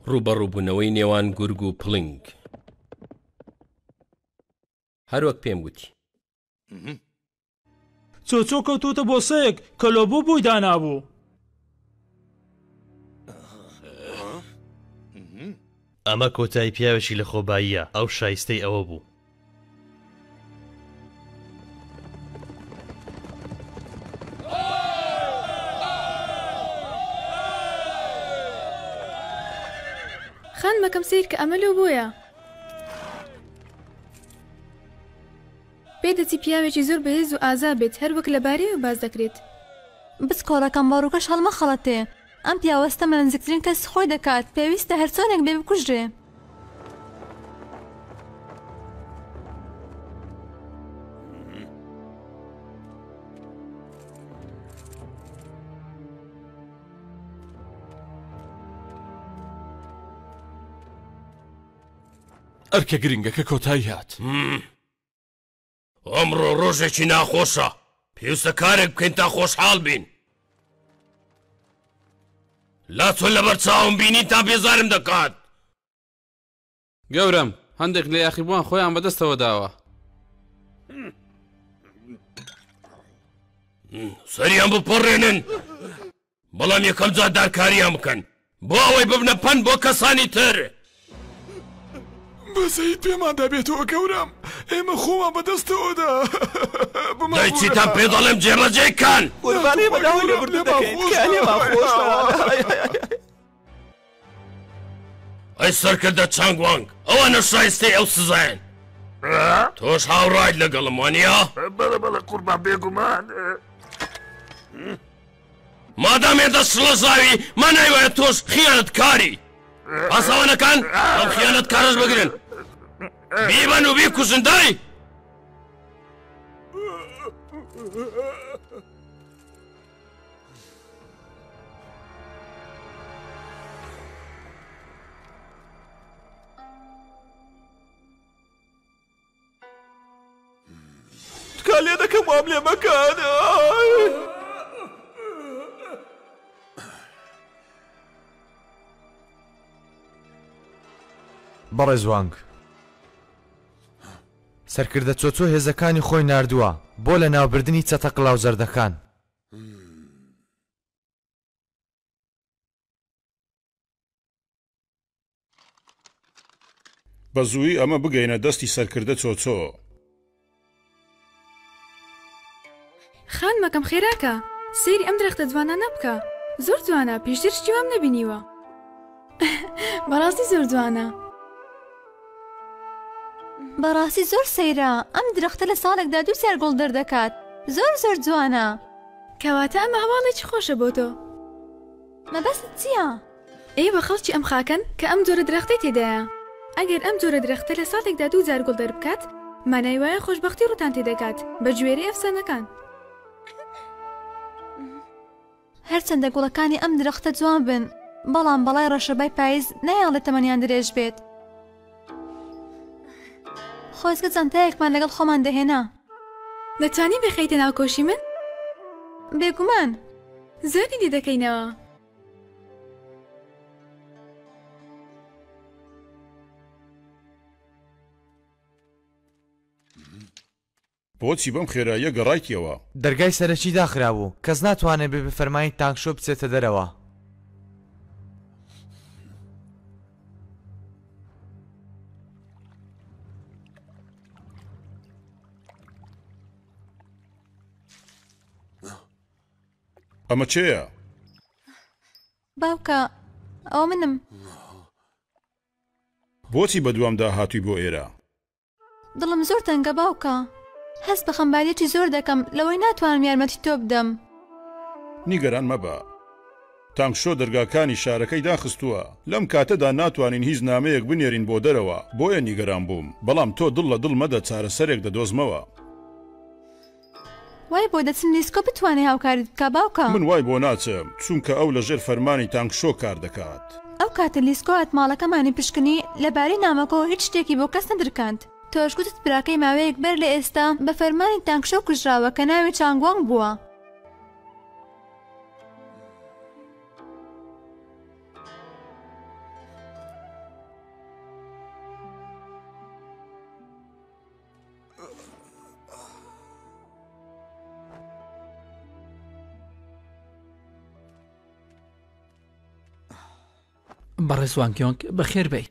ڕوبەڕووبوونەوەی نێوان گورگ و پڵنگ. هەروەک پێم گوتی چۆچۆ کەوتوتە بۆ سەیەک کە لۆبوو بووی دانابوو. ئەمە کۆتایی پیاوێکی لە خۆباییە، ئەو شایستەی ئەوە بوو. خان مەکەم سیر کە ئەمە لەو بۆیە پێدەچی پیاوێکی زۆر بەهێز و ئازا بێت هەروەک لەبارەی و باز دەکرێت. بچکۆڵەکەم باڕووکەش هەڵمە خەڵەتێ، ئەم پیاوەستە مە نزیکترین کەس خۆی دەکات، پێویستە هەرچۆنێک بێ بکوژرێ. ئەرکە گرنگەکە کۆتایی هات. ئەمڕۆ ڕۆژێکی ناخۆشە، پێویستە کارێک بکەین تا خۆشحاڵ بین. لا چۆن لەبەر چاوم بینی تا بێزارم دەکات. گەورم هەندێک لە یاخیبووان خۆیان بەدەستەوە داوە. سەریان بپەڕێنن، بەڵام یەکەم جار دارکاریان بکەن بۆ ئەوەی ببنە پەن بۆ کەسانی تر. بەسەیت پێمان دەبێتەوە گەورم، ئێمە خۆمان بەدەستەوەدا. دای چیتان پێ دەڵێم جێبەجێکان. قوربانی بەداوی لەبردن دەکەین کە لێمان خۆش. ئەی سەرکردە چانگوانگ، ئەوانە شایستەی ئەو سزایەن. تۆش هاوڕایت لەگەڵم وانە؟ بەڵێ بەڵێ قوربان بێگومان. مادامێ دەست شڵەزاوی من نایوایە تۆش خیانەتکاری. پاسەوانەکان ئەم خیانەتکارەش بگرن، بیبەن و بیکوژن دای. تکا لێ دەکەم وام لێ مەکەن. بەڕێزوانگ، سەرکردە چۆچۆ هێزەکانی خۆی ناردووە بۆ لە ناوبردنی چەتە قڵاو زەردەکان. بە زووی ئەمە بگەینە دەستی سەرکردە چۆچۆ. خان مەکەم خێراکە، سەیری ئەم درەختە جوانە نەبکە، زۆر جوانە، پێشتر شتی وام نەبینیوە. بەڕاستی زۆر جوانە. بەڕاستی زۆر سەیرە، ئەم درەختە لە ساڵێکدا 2 سێر گوڵ دەردەکات، زۆر زۆر جوانە. کەواتە ئەمە هەواڵێکی خۆشە بۆ تۆ. مەبەست چییە؟ ئێ بە خەڵکی ئەم خاکەن کە ئەم جۆرە درەختەی تێدایە. ئەگەر ئەم جۆرە درەختە لە ساڵێکدا 2 جار گوڵ دەربکات، مانای وایە خۆشبەختی ڕوتان تێدەکات بە گوێرەی ئەفسانەکان. هەرچەندە گوڵەکانی ئەم درەختە جوان بن، بەڵام بەڵای ڕەشەبای پاییز نەیاڵێت تەمەنیان درێژ بێت. خۆزگە جانتایەکمان لەگەڵ خۆمان دەهێنا. دەتوانی بخەیتە ناو کۆشی من؟ بێگومان زۆری دی دەکەینەوە. بۆچی بەم خێراییە گەڕایتیەوە؟ دەرگای سەرەکی داخرابوو، کەس ناتوانێت بێ بفەرمانی تانکشۆ بچێتە دەرەوە. ئەمە چێیە؟ باوکە، ئەو منم. بۆچی بەدوامدا هاتووی بۆ ئێرە؟ دڵم زۆر تەنگە باوکە، هەست بە خەمباریەتی زۆر دەکەم لەوەی ناتوانم یارمەتی تۆ بدەم. نیگەران مەبە، تانکشۆ دەرگاکانی شارەکەی داخستووە، لەم کاتەدا ناتوانین هیچ نامەیەک بنێرین بۆ دەرەوە، بۆیە نیگەران بووم، بەڵام تۆ دڵ لە دڵ مەدە چارەسەرێک دەدۆزمەوە. وای بۆ دەچم لیسکۆ بتوانێ هاوکاریت بکە باوکە؟ من وای بۆ ناچم، چونکە ئەو لەژێر فەرمانی تانکشۆ کار دەکات. ئەو کاتە لیسکۆ ئەتماڵەکەمانی پشکنی لەبارەی نامەکەەوە هیچ شتێکی بۆ کەس نەدرکاند. تۆش گوتت براکەی ماوەیەک بەر لە ئێستا بە فەرمانی تانکشۆ کوژراوە کە ناوی چانگوانگ بووە. بەڕێزوانکیۆنگ بەخێر بیت.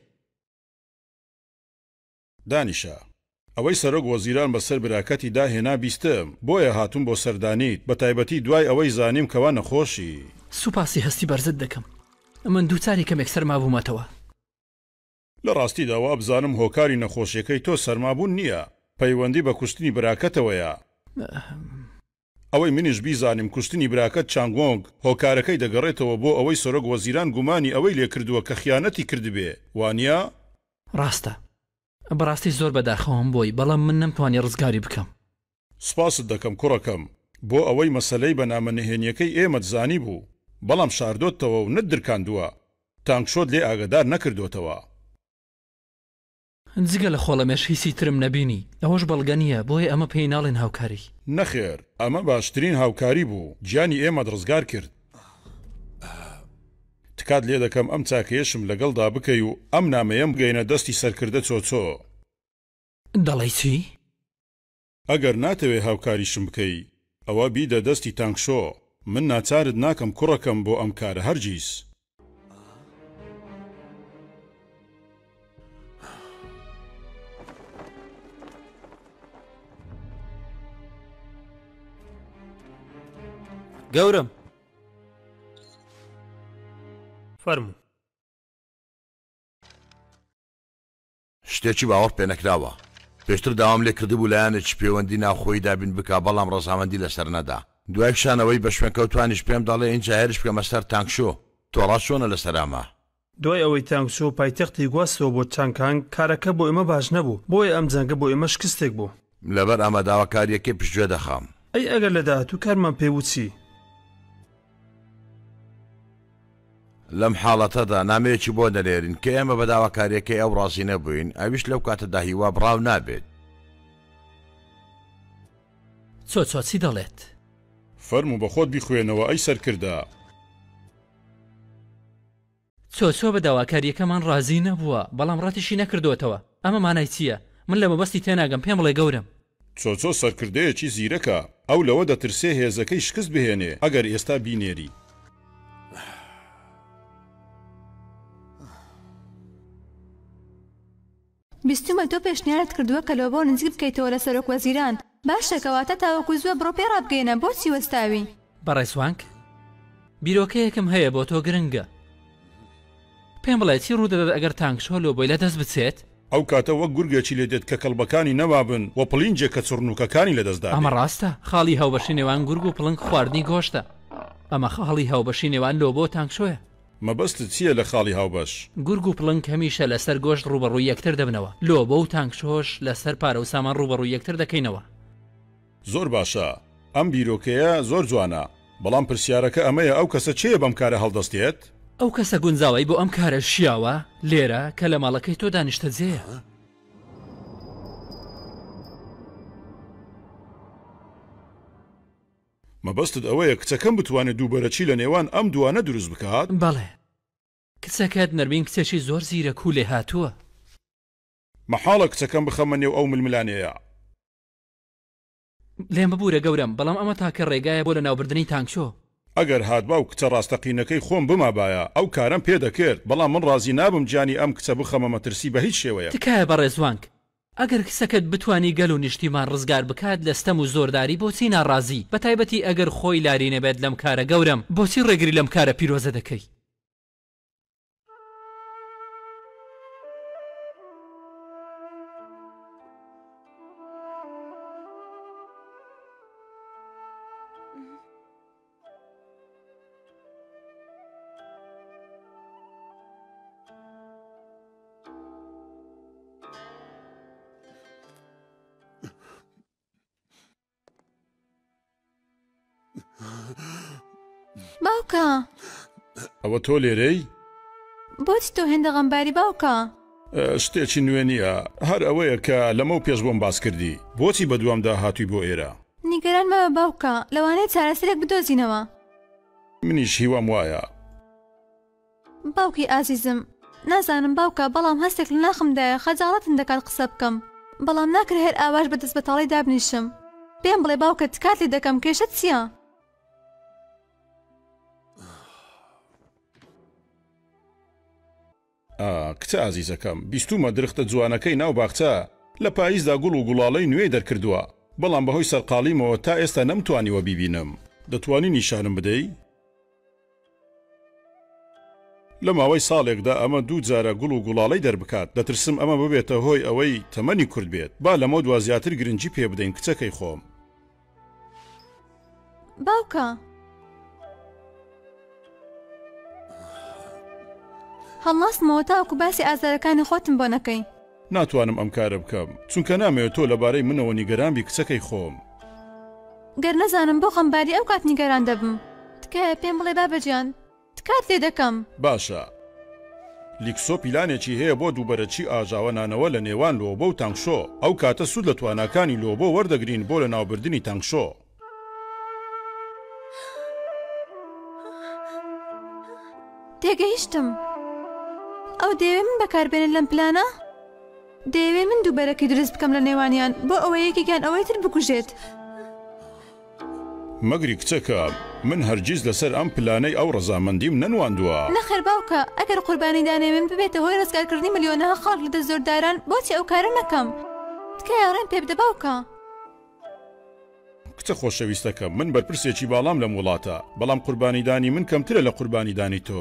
دانیشە ئەوەی سەرۆک وەزیران بەسەر براکەتی داهێنا بیستم بۆیە هاتوون بۆ سەردانیت بە تایبەتی دوای ئەوەی زانیم کەوا نەخۆشی. سوپاسی هەستی بەرزت دەکەم. من دووچاری کەمێک سەرما بوومەتەوە. لە ڕاستیدا وا بزانم هۆکاری نەخۆشیەکەی تۆ سەرمابوون نییە، پەیوەندی بە کوشتنی براکەتەوەیە. ئەوەی منیش بیزانیم کوشتنی براکەت چانگۆنگ هۆکارەکەی دەگەڕێتەوە بۆ ئەوەی سەرۆک وەزیران گومانی ئەوەی لێکردووە کە خیانەتی کردبێ، وانە؟ ڕاستە. بەڕاستی زۆر بەداخەوەم بۆی، بەڵام من نەمتوانی ڕزگاری بکەم. سپاست دەکەم کوڕەکەم بۆ ئەوەی مەسەلەی بەنامەنهێنیەکەی ئێمە زانی بوو، بەڵام شاردۆتەوە و نەتدرکاندووە، تانگشۆت لێ ئاگدار نەکردوتەوە. جگە لە خۆڵەمێش هیچی ترم نەبینی، ئەوەش بەڵگە نییە، بۆیە ئەمە پێی ناڵێن هاوکاری. نەخێر، ئەمە باشترین هاوکاری بوو، گیانی ئێمە ڕزگار کرد. تکات لێ دەکەم ئەم چاکەیەشم لەگەڵدا بکەی و ئەم نامەیەم بگەینە دەستی سەرکردە چۆچۆ. دەڵێی چی؟ ئەگەر ناتەوێ هاوکاریشم بکەی ئەوە بیدە دەستی تانگشۆ، من ناچارت ناکەم کوڕەکەم بۆ ئەم کارە هەرگیز. گەورم فەرموو. شتێکی باوەڕ پێ نەکراوە، پێشتر داوام لێ کردبوو لایەنێکی پەیوەندی ناوخۆی دابین بکە، بەڵام ڕەزامەندی لەسەر نەدا. دوای شانەوەی بە شوێنکەوتوانیش پێم دەڵێ ئینجا هێرش بکەمە سەر تانگشۆ. تۆ ڕاست چۆنە لەسەرامە؟ دوای ئەوەی تانگشۆ پایتەختی گواستەوە بۆ چانکانگ کارەکە بۆ ئێمە باش نەبوو، بۆیە ئەم جەنگە بۆ ئێمە شکستێک بوو. لەبەر ئەمە داواکاریەکەی پشتگوێ دەخەم. ئەی ئەگەر لە داهاتوو کارمان پێوچی لەم حاڵەتەدا نامەیەکی بۆ دەلێرین کە ئێمە بە داواکاریەکەی ئەو ڕازی نەبووین، ئەویش لەو کاتەدا هیوا بڕاو نابێت. چۆ چی دەڵێت؟ فەرموو بە خۆت بیخوێنەوە ئەی سەرکردا. چۆ بە داواکاریەکەمان ڕازی نەبووە، بەڵام ڕاتیشی نەکردوێتەوە. ئەمە مانای چییە؟ من لە مەبەستی تێناگەم، پێم بڵێ گەورم. چۆچۆ سەرکردەیەکی زیرەکە، ئەو لەوە دەترسێ هێزەکەی شکست بهێنێ ئەگەر ئێستا بینێری. بیستمە تۆ پێشنیارت کردووە کە لەوە بۆ نزیک بکەیتەوە لە سەرۆک وەزیران. باشەکەواتە تاوەکو زووە بڕۆ پێ ڕابگەێنە، بۆچی وەستاوی؟ بەڕێزوانک بیرۆکەیەکم هەیە بۆ تۆ گرنگە. پێم بڵێ چی ڕوودەدات ئەگەر تانگشۆ لۆ بۆی لە دەست بچێت؟ ئەو کاتە وەک گورگێکی لێ دێت کە کەڵبەکانی نەوابن و پڵینجێک کە چڕنووکەکانی لەدەستدا. ئەمە ڕاستە، خاڵی هەوبەشی نێوان گورگ و پڵنگ خواردنی گۆشتە. ئەمە خاڵی هەوبەشی نێوان لۆ بۆ تانگشۆیە. مەبەستت چییە لە خاڵی هاوبەش؟ گورگ و پڵنگ هەمیشە لەسەر گۆشت ڕوبەڕووی یەکتر دەبنەوە، لۆ بۆ و تانگشۆش لەسەر پارە و سامان ڕوبەڕووی یەکتر دەکەینەوە. زۆر باشە، ئەم بیرۆکەیە زۆر جوانە، بەڵام پرسیارەکە ئەمەیە ئەو کەسە چێە بەم کارە هەڵدەستێت؟ ئەو کەسە گونجاوی بۆ ئەم کارە شیاوە لێرە کە لە ماڵەکەی تۆ دانیشتە جێیە. مەبەستت ئەوەیە کچەکەم بتوانێت دووبەرەچی لە نێوان ئەم دوانە دروست بکات؟ بەڵێ، کچەکەت نەرمین کچێکی زۆر زیرەک و لێ هاتووە. مەحاڵە کچەکەم بخەمە نێو ئەو ململانەیە. لێم ببوورە گەورم، بەڵام ئەمە تاکە ڕێگایە بۆ لە ناوبردننی تانگشۆ. ئەگەر هاتبا و کچە ڕاستەقینەکەی خۆم بمابایە ئەو کارم پێ دەکرد، بەڵام من ڕازی نابم جانی ئەم کچە بخەمە مەترسی بە هیچ شێوەیە. تکایە بەڕێزوانک، ئەگەر کسەکەت بتانی گەل و نیشتیمان ڕزگار بکات لە ستەم و زۆرداری بۆچی ناڕازی؟ بە تایبەتی ئەگەر خۆی لاری نەبێت لەم کارە گەورم، بۆچی ڕێگری لەم کارە پیرۆزە دەکەی؟ باوکە ئەوە تۆ لێرەی؟ بۆچی تۆ هێندە غەمباری باوکە؟ شتێکی نوێ نییە، هەر ئەوەیە کە لەمە و پێش بۆم باس کردی، بۆچی بە دوامدا هاتووی بۆ ئێرە؟ نیگەران مەبە باوکە، لەوانەیە چارەسەرێک بدۆزینەوە. منیش هیوام وایە. باوکی ئازیزم، نازانم باوکە، بەڵام هەستێک لە ناخمدایە خەجاڵەتم دەکات قسە بکەم، بەڵام ناکرێت هەر ئاواش بەدەست بەتاڵی دابنیشم. پێم بڵێ باوکە تکات لێ دەکەم، کێشەت چییە؟ کچە ئازیزەکەم بیستومە درختە جوانەکەی ناو باخچە لە پاییزدا گوڵ و گوڵاڵەی نوێی دەرکردووە بەڵام بەهۆی سەرقاڵیمەوە تا ئێستا نەمتوانیوە بیبینم دەتوانی نیشانم بدەی؟ لە ماوەی ساڵێکدا ئەمە دوو جارە گوڵ و گوڵاڵەی دەربکات دەترسم ئەمە ببێتە هۆی ئەوەی تەمەنی کورد بێت با لەمە دوا زیاتر گرنگی پێ بدەین کچەکەی خۆم باوکە هەڵناستمەوە تاوەکو باسی ئازارەکانی خۆتم بۆ نەکەی ناتوانم ئەم کارە بکەم چونکە نامەوێت تۆ لەبارەی منەوە نیگەرانبی کچەکەی خۆم گەر نەزانم بۆ خەمباری ئەو کات نیگەران دەبم تکایە پێم بڵێ بابەجیان تکات لێ دەکەم باشە لیکسۆ پیلانێکی هەیە بۆ دووبەرەچی ئاژاوە نانەوە لە نێوان لۆبە و تانگشۆ ئەو کاتە سوود لە تواناکانی لۆبە وەردەگرین بۆ لە ناوبردنی تانگشۆ تێگەیشتم ئەو دەیەوێ من بەکاربێنن لەم پلانە دەیەوێ من دووبەرەکی دروست بکەم لە نێوانیان بۆ ئەوەیەکێکیان ئەوەی تر بکوژێت مەگری کچەکە من هەرگیز لەسەر ئەم پلانەی ئەو ڕەزامەندیم نەنواندووە نەخێر باوکە ئەگەر قوربانی دانێ من ببێتە هۆی ڕزگارکردنی ملیۆنەها خەڵک لە دەست زۆرداران بۆچی ئەو کارە نەکەم تکایە ڕێم پێ بدە باوکە کچە خۆشەویستەکەم من بەرپرسێکی باڵام لەم وڵاتە بەڵام قوربانیدانی من کەمترە لە قوربانیدانی تۆ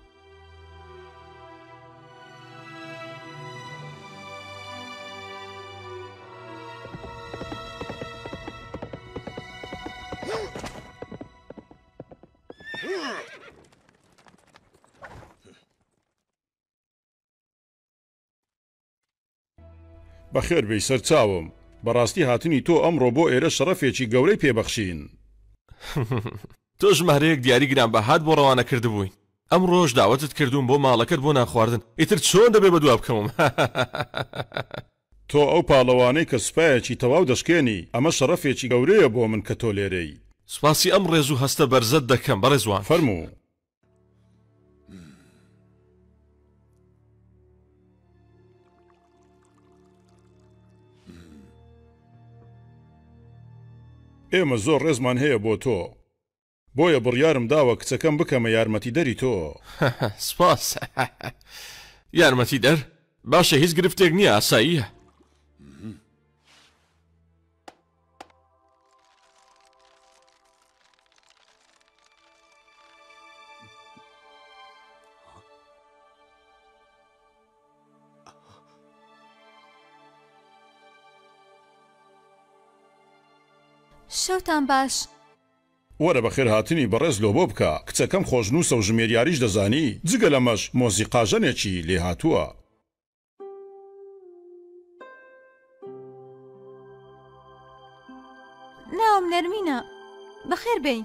بەخێر بێی سەرچاوم بەڕاستی هاتنی تۆ ئەمڕۆ بۆ ئێرە شەڕەفێکی گەورەی پێبەخشین تۆ ژمارەیەک دیاری گرانبەهات بۆ ڕەوانە کردبووین ئەم ڕۆژ داوەتت کردوون بۆ ماڵەکەت بۆ ناخواردن ئیتر چۆن دەبێ بە دواب بکەمم تۆ ئەو پاڵەوانەی کە سوپایەکی تەواو دەشکێنی ئەمە شەڕەفێکی گەورەیە بۆ من کە تۆ لێرەی سوپاسی ئەم ڕێز و هەستە بەرزەت دەکەم بەڕێزوان فەرموو ئێمە زۆر ڕێزمان هەیە بۆ تۆ بۆیە بڕیارم داوە کچەکەم بکەمە یارمەتی دەری تۆ سپاس یارمەتی دەر باشە هیچ گرفتێک نییە ئاساییە شەوتان باش وەرە بەخێر هاتنی بەڕێز لۆبۆ بکە کچەکەم خۆشنووسە و ژمێریاریش دەزانی جگە لەمەش مۆزیقاژەنێکی لێ هاتووە ناوم نەرمینە بەخێر بێی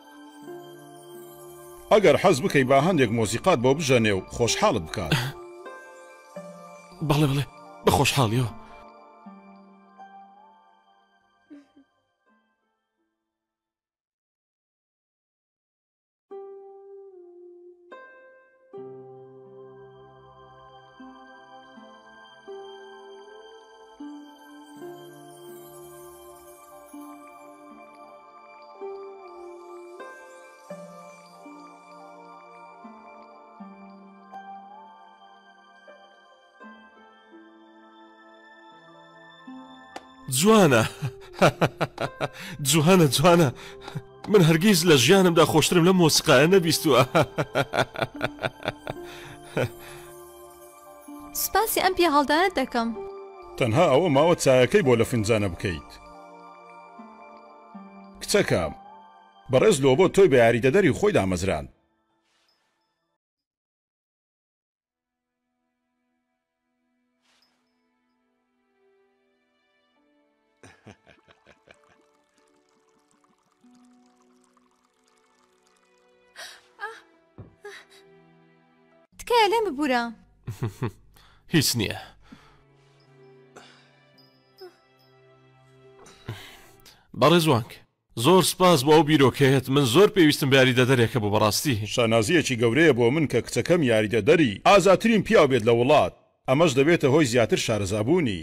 ئەگەر حەز بکەی با هەندێک مۆزیقات بۆ بژەنێ و خۆشحاڵت بکات بەڵێ بڵێ بە خۆشحاڵیەوە جوانە جوانە جوانە من هەرگیز لە ژیانمدا خۆشترم لە مۆسیقایە نەبیستووە سپاسی ئەم پێ هەڵدانت دەکەم تەنها ئەوە ماوە چایەکەی بۆ لە فنجانە بکەیت کچەکەم بەڕێز لۆبۆ تۆی بە یاریدەدەری خۆی دامەزراند تکایە لێم ببوورە هیچ نییە بەڕێزوانک زۆر سپاس بۆ ئەو بیرۆکەیەت من زۆر پێویستم بە یاریدەدەرێکە بۆ بەڕاستی شانازیەکی گەورەیە بۆ من کە کچەکەم یاریدەدەری ئازاترین پیا بێت لە وڵات ئەمەش دەبێتە هۆی زیاتر شارەزابوونی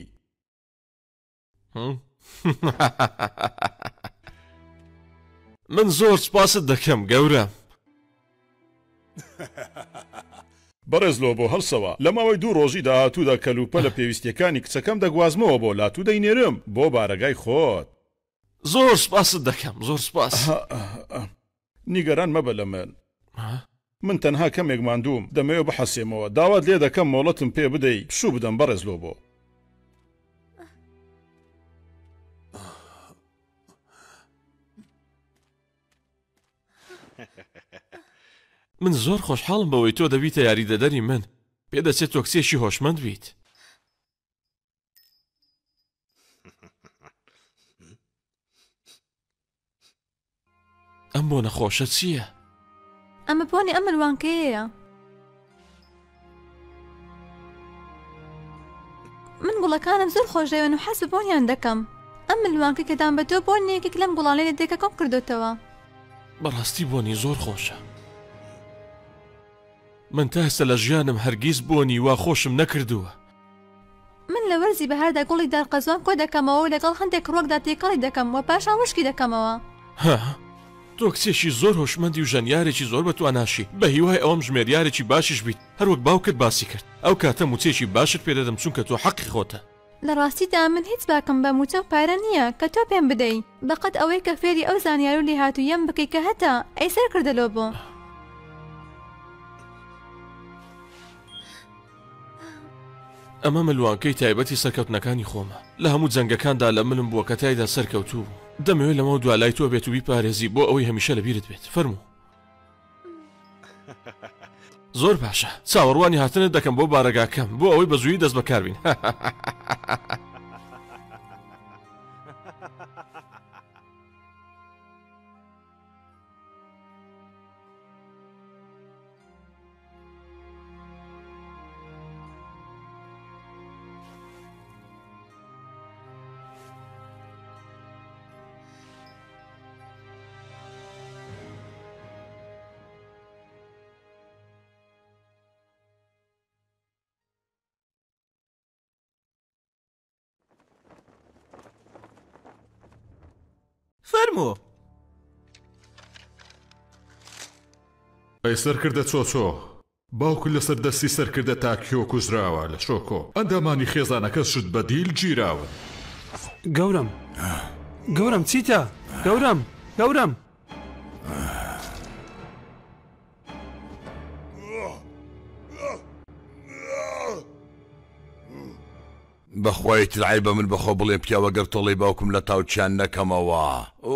من زۆر سپاست دەکەم گەورە بەڕێز لۆ بۆ هەڵسەوە لە ماوەی 2 ڕۆژی داهاتوودا کەلوپە لە پێویستیەکانی کچەکەم دەگوازمەوە بۆ لاتوو دەینێرم بۆ بارەگای خۆت. زۆر سپاست دەکەم زۆر سپاس. نیگەران مەبە لە من تەنها کەمێک ماندووم دەمەوێت بحەسێمەوە داوات لێ دەکەم مۆڵەتم پێ بدەی پشوو بدەم بەڕێز لۆ بۆ. من زۆر خۆشحاڵم بەوەی تۆ دەبیتە یاریدەدەری من پێدەچێت تۆ کچێکی هۆشمەند بیت. ئەم بۆ نەخۆشە چییە؟ ئەمە بۆنی ئەم ملوانکەیەیە. من گوڵەکانم زۆر خۆشەوێن و حەز بە بۆنیان دەکەم. ئەم ملوانکە کەدام بە تۆ بۆنیەکێک لەم گوڵانەی لە دێکەکەم کردوتەوە. بەڕاستی بۆنی زۆر خۆشە. من تا ئێستا لە ژیانم هەرگیز بۆنی وا خۆشم نەکردووە. من لە وەرزی بەهاردا گوڵی دارقەزوان کۆ دەکەمەوە و لەگەڵ هەندێک ڕۆکدا تێکەڵی دەکەم و پاشان وشکی دەکەمەوە. تۆ کچێکی زۆر هۆشمەندی و ژەنیارێکی زۆر بە تواناشی بە هیوای ئەوەم ژمێریارێکی باشیش بیت هەروەک باوکت باسی کرد ئەو کاتە موچێکی باشت پێدەدەم چونکە تۆ حەقی خۆتە. لە ڕاستیدا من هیچ باکەم بە موچە و پارە نییە کە تۆ پێم بدەی بەقەت ئەوەی کە فێری ئەو زانیار و لێهاتوویەم بکەی کە هەتا ئەیسەر کردەلۆ بۆ. ئەمە ملوانکەی تایبەتی سەرکەوتنەکانی خۆمە لە هەموو جەنگەکاندا لە ملم بووە کە تایدا سەرکەوتوو دەمەوێت لەمە دوالای تۆ بێت و بیپارێزی بۆ ئەوەی هەمیشە لەبیرت بێت فەرموو. زۆر باشە چاوەڕوانی هاتنت دەکەم بۆ بارەگاکەم بۆ ئەوەی بە زووی دەست بەکاربین. فەرموو. ئەی سەرکردە چۆچۆ باوکو لەسەر دەستی سەرکردە تاکیۆ کوژراوە لە شۆکۆ ئەندامانی خێزانەکە شت بە دیل گیراون. گەورم چیتە؟ گەورم بەخوای تلعی بە من بەخۆ بڵێ پیاوە گەر تۆڵی باوکم لە تاوچیان نەکەمەوە.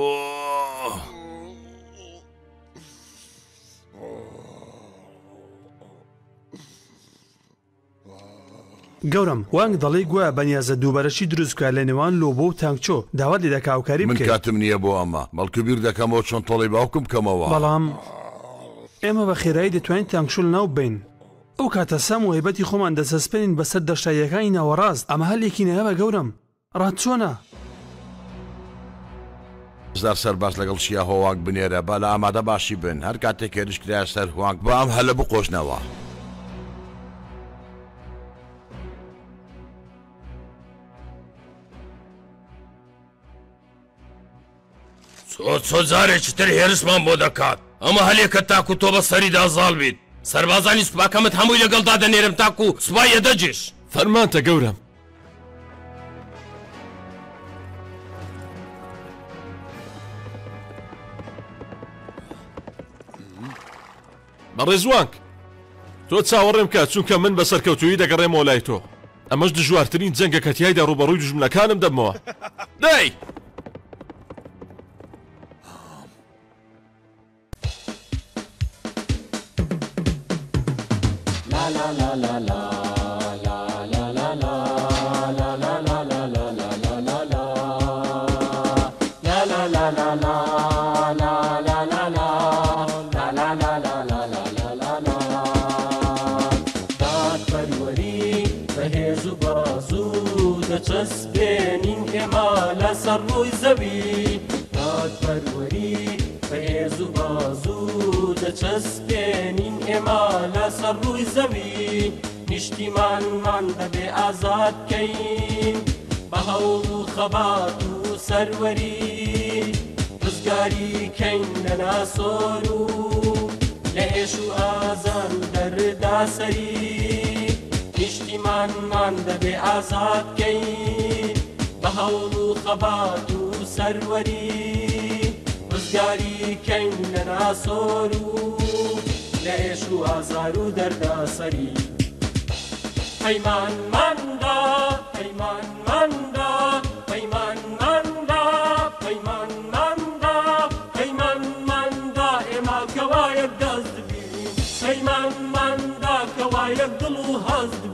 گەورم وانگ دەڵی گوایە بەنیازە دووبەرەشی دروستکە لە نێوان لۆبۆ و تانکچۆ داوات لێ دەکا هاوکاری بکەیت. من کاتم نییە بۆ ئەمە بەڵکو بیر دەکەمەوە چۆن تۆڵی باوکم بکەمەوە. بەڵام ئێمە بە خێرایی دەتوانین تانکشۆ لەناو بین. ئەو کاتە سام و هەیبەتی خۆمان دەسەسپێنین بەسەر دەشتاییەکانی ناوەڕاست ئەمە هەلێکی نەیە بە گەورم ڕات چۆنە؟ زار سەرباز لەگەڵ شیا هۆواک بنێرە با لە ئامادە باشی بن هەر کاتێک هێرش کرایە سەر هۆواک بە ئەم هەلە بقۆشنەوە. چۆ جارێکی تر هێرشمان بۆ دەکات ئەمە هەلێکە تاکو تۆ بە سەریدا زاڵ بیت سەربازانی سوپاکەمت هەمووی لەگەڵدا دەنێرم تاکو سوپایە دەجێش. فەرمانتە گەورم. بەڕێزوانک تۆ چاوەڕێم کات چونکە من بە سەرکەوتووی دەگەڕێمەوە لای تۆ ئەمەش دژوارترین جەنگە کە تیایدا ڕوبەڕووی دوژمنەکانم دەبمەوە. دەی دەچەسبێنین ئێمە لەسەر ڕووی زەوی دادپەروەری بەهێز و بازوو دەچەسبێنین ئێمە لەسەر ڕووی زەوی نیشتیمانمان دەبێ ئازاد بکەین بە هەوڵ و خەبات و سەروەری ڕزگاری کەین لە ناسۆر و لە هێش و ئازان دەردا سەراسەری نیشتیمانمان دەبێ ئازادکەین بە هەوڵ و خەبات و سەروەری ڕزگاری کەین لە ناسۆر و لە ئێش و ئازار و دەرداسەری پەیمانماندا پەیمانماندا پەیمانماندا پەیمانماندا پەیمانماندا ئێمە کەوایەک دەست بین پەیمانماندا کەوایەک دڵ و هەست